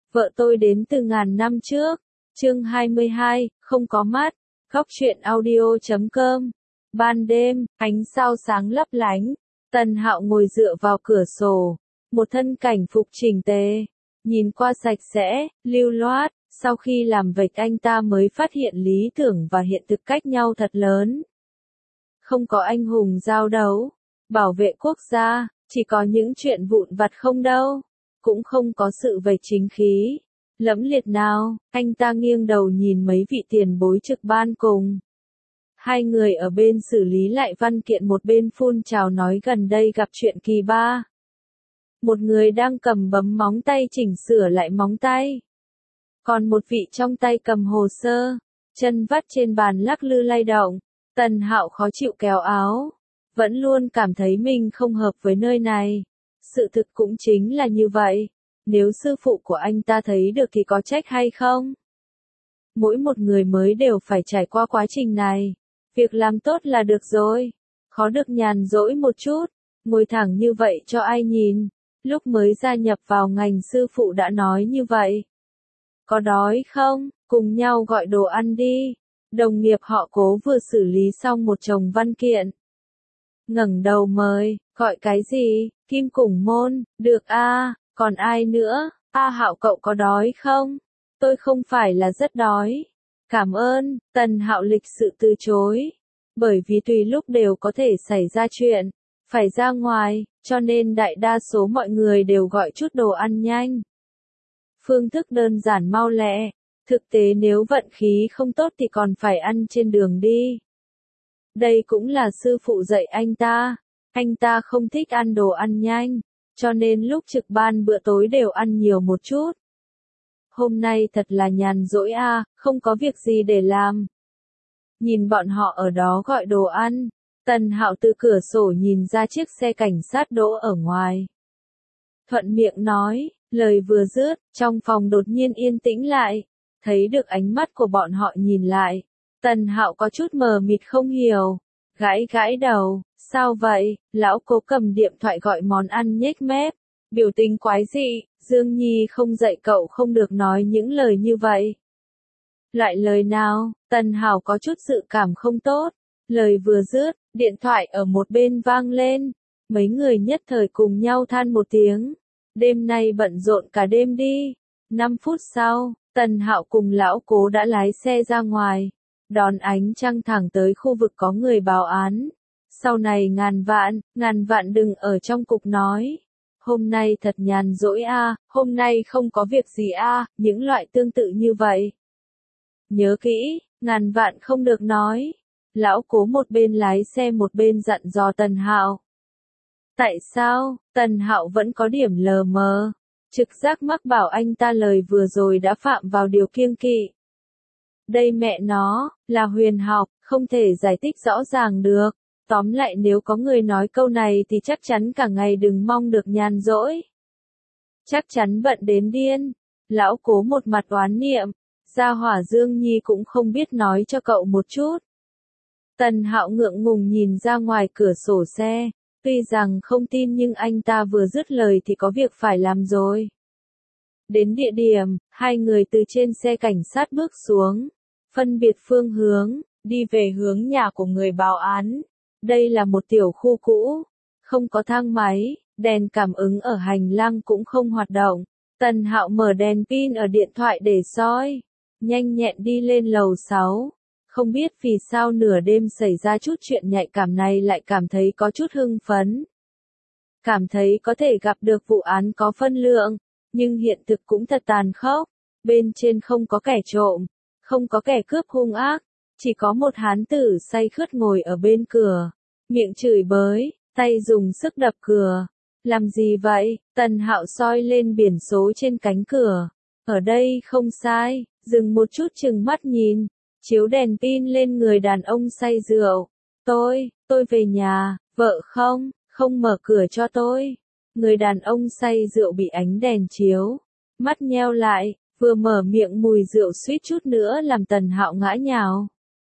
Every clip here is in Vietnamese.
Vợ tôi đến từ ngàn năm trước. Chương 22, không có mắt. Góc truyện audio.com. Ban đêm, ánh sao sáng lấp lánh. Tần Hạo ngồi dựa vào cửa sổ. Một thân cảnh phục chỉnh tề. Nhìn qua sạch sẽ, lưu loát. Sau khi làm vạch anh ta mới phát hiện lý tưởng và hiện thực cách nhau thật lớn. Không có anh hùng giao đấu, bảo vệ quốc gia, chỉ có những chuyện vụn vặt không đâu. Cũng không có sự vạch chính khí lẫm liệt nào. Anh ta nghiêng đầu nhìn mấy vị tiền bối trực ban cùng. Hai người ở bên xử lý lại văn kiện, một bên phun trào nói gần đây gặp chuyện kỳ ba. Một người đang cầm bấm móng tay chỉnh sửa lại móng tay. Còn một vị trong tay cầm hồ sơ, chân vắt trên bàn lắc lư lay động. Tần Hạo khó chịu kéo áo. Vẫn luôn cảm thấy mình không hợp với nơi này. Sự thực cũng chính là như vậy. Nếu sư phụ của anh ta thấy được thì có trách hay không? Mỗi một người mới đều phải trải qua quá trình này. Việc làm tốt là được rồi. Khó được nhàn rỗi một chút. Ngồi thẳng như vậy cho ai nhìn. Lúc mới gia nhập vào ngành sư phụ đã nói như vậy. Có đói không? Cùng nhau gọi đồ ăn đi. Đồng nghiệp họ Cố vừa xử lý xong một chồng văn kiện. Ngẩng đầu mời, gọi cái gì? Kim Củng Môn, được a, còn ai nữa? Hạo cậu có đói không? Tôi không phải là rất đói. Cảm ơn. Tần Hạo lịch sự từ chối. Bởi vì tùy lúc đều có thể xảy ra chuyện, phải ra ngoài, cho nên đại đa số mọi người đều gọi chút đồ ăn nhanh. Phương thức đơn giản mau lẹ. Thực tế nếu vận khí không tốt thì còn phải ăn trên đường đi. Đây cũng là sư phụ dạy anh ta. Anh ta không thích ăn đồ ăn nhanh, cho nên lúc trực ban bữa tối đều ăn nhiều một chút. Hôm nay thật là nhàn rỗi không có việc gì để làm. Nhìn bọn họ ở đó gọi đồ ăn, Tần Hạo từ cửa sổ nhìn ra chiếc xe cảnh sát đỗ ở ngoài. Thuận miệng nói, lời vừa dứt, trong phòng đột nhiên yên tĩnh lại. Thấy được ánh mắt của bọn họ nhìn lại, Tần Hạo có chút mờ mịt không hiểu, gãi gãi đầu, sao vậy? Lão Cố cầm điện thoại gọi món ăn nhếch mép, biểu tình quái dị. Dương Nhi không dạy cậu không được nói những lời như vậy. Loại lời nào? Tần Hạo có chút dự cảm không tốt. Lời vừa dứt, điện thoại ở một bên vang lên. Mấy người nhất thời cùng nhau than một tiếng. Đêm nay bận rộn cả đêm đi. 5 phút sau, Tần Hạo cùng Lão Cố đã lái xe ra ngoài, đón ánh trăng thẳng tới khu vực có người báo án. Sau này ngàn vạn đừng ở trong cục nói. Hôm nay thật nhàn rỗi hôm nay không có việc gì những loại tương tự như vậy. Nhớ kỹ, ngàn vạn không được nói. Lão Cố một bên lái xe một bên dặn dò Tần Hạo. Tại sao? Tần Hạo vẫn có điểm lờ mờ. Trực giác mắc bảo anh ta lời vừa rồi đã phạm vào điều kiêng kỵ. Đây mẹ nó, là huyền học, không thể giải thích rõ ràng được. Tóm lại nếu có người nói câu này thì chắc chắn cả ngày đừng mong được nhàn rỗi. Chắc chắn bận đến điên. Lão Cố một mặt oán niệm. Gia hỏa Dương Nhi cũng không biết nói cho cậu một chút. Tần Hạo ngượng ngùng nhìn ra ngoài cửa sổ xe. Tuy rằng không tin nhưng anh ta vừa dứt lời thì có việc phải làm rồi. Đến địa điểm, hai người từ trên xe cảnh sát bước xuống, phân biệt phương hướng, đi về hướng nhà của người báo án. Đây là một tiểu khu cũ, không có thang máy, đèn cảm ứng ở hành lang cũng không hoạt động. Tần Hạo mở đèn pin ở điện thoại để soi, nhanh nhẹn đi lên lầu 6. Không biết vì sao nửa đêm xảy ra chút chuyện nhạy cảm này lại cảm thấy có chút hưng phấn. Cảm thấy có thể gặp được vụ án có phân lượng, nhưng hiện thực cũng thật tàn khốc. Bên trên không có kẻ trộm, không có kẻ cướp hung ác, chỉ có một hán tử say khướt ngồi ở bên cửa, miệng chửi bới, tay dùng sức đập cửa. Làm gì vậy? Tần Hạo soi lên biển số trên cánh cửa. Ở đây không sai, dừng một chút chừng mắt nhìn. Chiếu đèn pin lên người đàn ông say rượu. Tôi về nhà, vợ không mở cửa cho tôi. Người đàn ông say rượu bị ánh đèn chiếu, mắt nheo lại, vừa mở miệng mùi rượu suýt chút nữa làm Tần Hạo ngã nhào.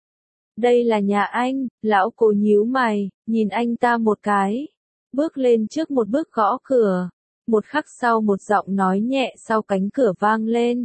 Đây là nhà anh. Lão Cố nhíu mày, nhìn anh ta một cái. Bước lên trước một bước gõ cửa. Một khắc sau một giọng nói nhẹ sau cánh cửa vang lên.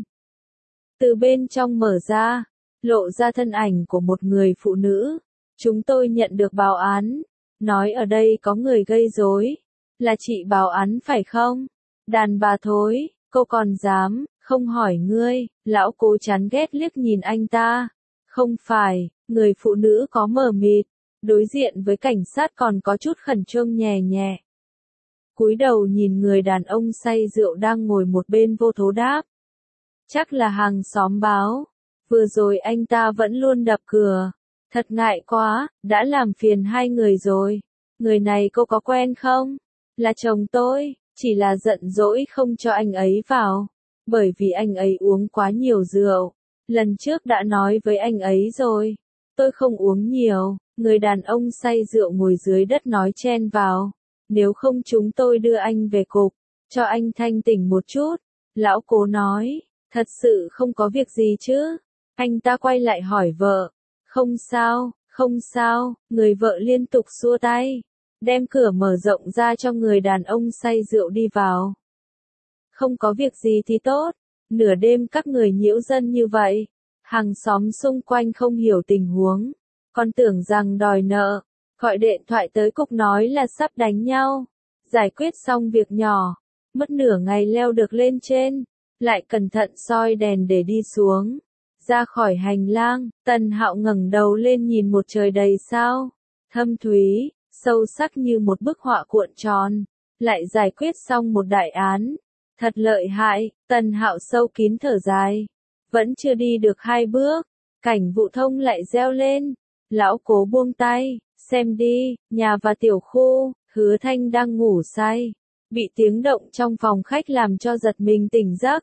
Từ bên trong mở ra, lộ ra thân ảnh của một người phụ nữ. Chúng tôi nhận được báo án, nói ở đây có người gây rối. Là chị báo án phải không? Đàn bà thối, cô còn dám, không hỏi ngươi. Lão Cố chán ghét liếc nhìn anh ta. Không phải, người phụ nữ có mờ mịt, đối diện với cảnh sát còn có chút khẩn trương nhẹ nhẹ. Cúi đầu nhìn người đàn ông say rượu đang ngồi một bên vô thố đáp. Chắc là hàng xóm báo, vừa rồi anh ta vẫn luôn đập cửa. Thật ngại quá, đã làm phiền hai người rồi. Người này cô có quen không? Là chồng tôi, chỉ là giận dỗi không cho anh ấy vào. Bởi vì anh ấy uống quá nhiều rượu. Lần trước đã nói với anh ấy rồi. Tôi không uống nhiều. Người đàn ông say rượu ngồi dưới đất nói chen vào. Nếu không chúng tôi đưa anh về cục, cho anh thanh tỉnh một chút. Lão Cố nói, thật sự không có việc gì chứ. Anh ta quay lại hỏi vợ. Không sao, không sao, người vợ liên tục xua tay. Đem cửa mở rộng ra cho người đàn ông say rượu đi vào. Không có việc gì thì tốt. Nửa đêm các người nhiễu dân như vậy. Hàng xóm xung quanh không hiểu tình huống. Còn tưởng rằng đòi nợ. Gọi điện thoại tới cục nói là sắp đánh nhau. Giải quyết xong việc nhỏ. Mất nửa ngày leo được lên trên. Lại cẩn thận soi đèn để đi xuống. Ra khỏi hành lang, Tần Hạo ngẩng đầu lên nhìn một trời đầy sao. Thâm thúy, sâu sắc như một bức họa cuộn tròn. Lại giải quyết xong một đại án. Thật lợi hại, Tần Hạo sâu kín thở dài. Vẫn chưa đi được 2 bước. Cảnh vụ thông lại reo lên. Lão Cố buông tay. Xem đi, nhà và tiểu khu, Hứa Thanh đang ngủ say. Bị tiếng động trong phòng khách làm cho giật mình tỉnh giấc.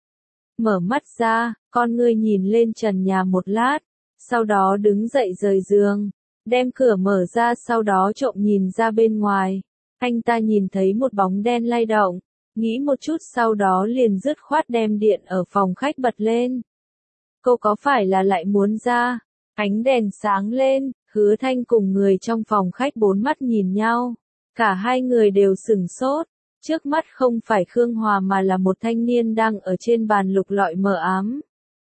Mở mắt ra, con ngươi nhìn lên trần nhà một lát. Sau đó đứng dậy rời giường. Đem cửa mở ra sau đó trộm nhìn ra bên ngoài. Anh ta nhìn thấy một bóng đen lay động. Nghĩ một chút sau đó liền dứt khoát đem điện ở phòng khách bật lên. Cô có phải là lại muốn ra? Ánh đèn sáng lên. Hứa Thanh cùng người trong phòng khách bốn mắt nhìn nhau. Cả hai người đều sửng sốt. Trước mắt không phải Khương Hòa mà là một thanh niên đang ở trên bàn lục lọi mờ ám.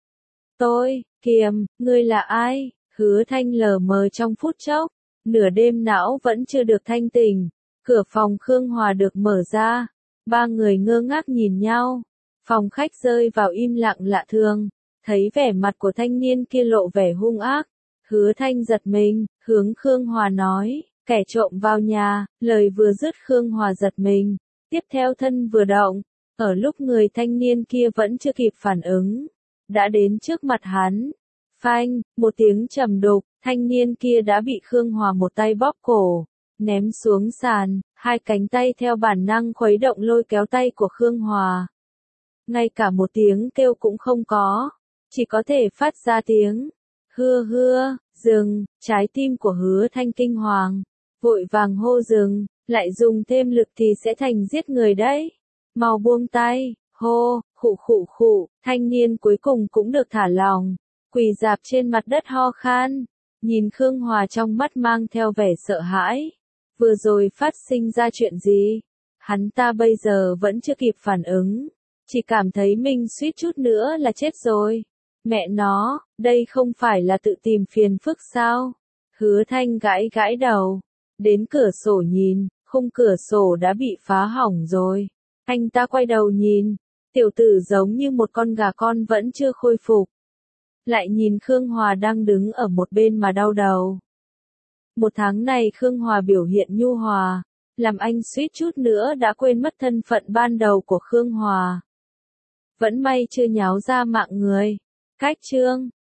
Tôi, Kiềm, ngươi là ai? Hứa Thanh lờ mờ trong phút chốc. Nửa đêm não vẫn chưa được thanh tỉnh. Cửa phòng Khương Hòa được mở ra. Ba người ngơ ngác nhìn nhau. Phòng khách rơi vào im lặng lạ thường. Thấy vẻ mặt của thanh niên kia lộ vẻ hung ác. Hứa Thanh giật mình, hướng Khương Hòa nói, kẻ trộm vào nhà, lời vừa dứt Khương Hòa giật mình, tiếp theo thân vừa động, ở lúc người thanh niên kia vẫn chưa kịp phản ứng, đã đến trước mặt hắn. Phanh, một tiếng trầm đục, thanh niên kia đã bị Khương Hòa một tay bóp cổ, ném xuống sàn, hai cánh tay theo bản năng khuấy động lôi kéo tay của Khương Hòa. Ngay cả một tiếng kêu cũng không có, chỉ có thể phát ra tiếng. Hưa hưa, dừng, trái tim của Hứa Thanh kinh hoàng, vội vàng hô dừng, lại dùng thêm lực thì sẽ thành giết người đấy. Mau buông tay, hô, khụ khụ khụ, thanh niên cuối cùng cũng được thả lỏng, quỳ rạp trên mặt đất ho khan, nhìn Khương Hòa trong mắt mang theo vẻ sợ hãi. Vừa rồi phát sinh ra chuyện gì? Hắn ta bây giờ vẫn chưa kịp phản ứng, chỉ cảm thấy mình suýt chút nữa là chết rồi. Mẹ nó, đây không phải là tự tìm phiền phức sao? Hứa Thanh gãi gãi đầu, đến cửa sổ nhìn, khung cửa sổ đã bị phá hỏng rồi. Anh ta quay đầu nhìn, tiểu tử giống như một con gà con vẫn chưa khôi phục. Lại nhìn Khương Hòa đang đứng ở một bên mà đau đầu. Một tháng này Khương Hòa biểu hiện nhu hòa, làm anh suýt chút nữa đã quên mất thân phận ban đầu của Khương Hòa. Vẫn may chưa nháo ra mạng người. Cách chương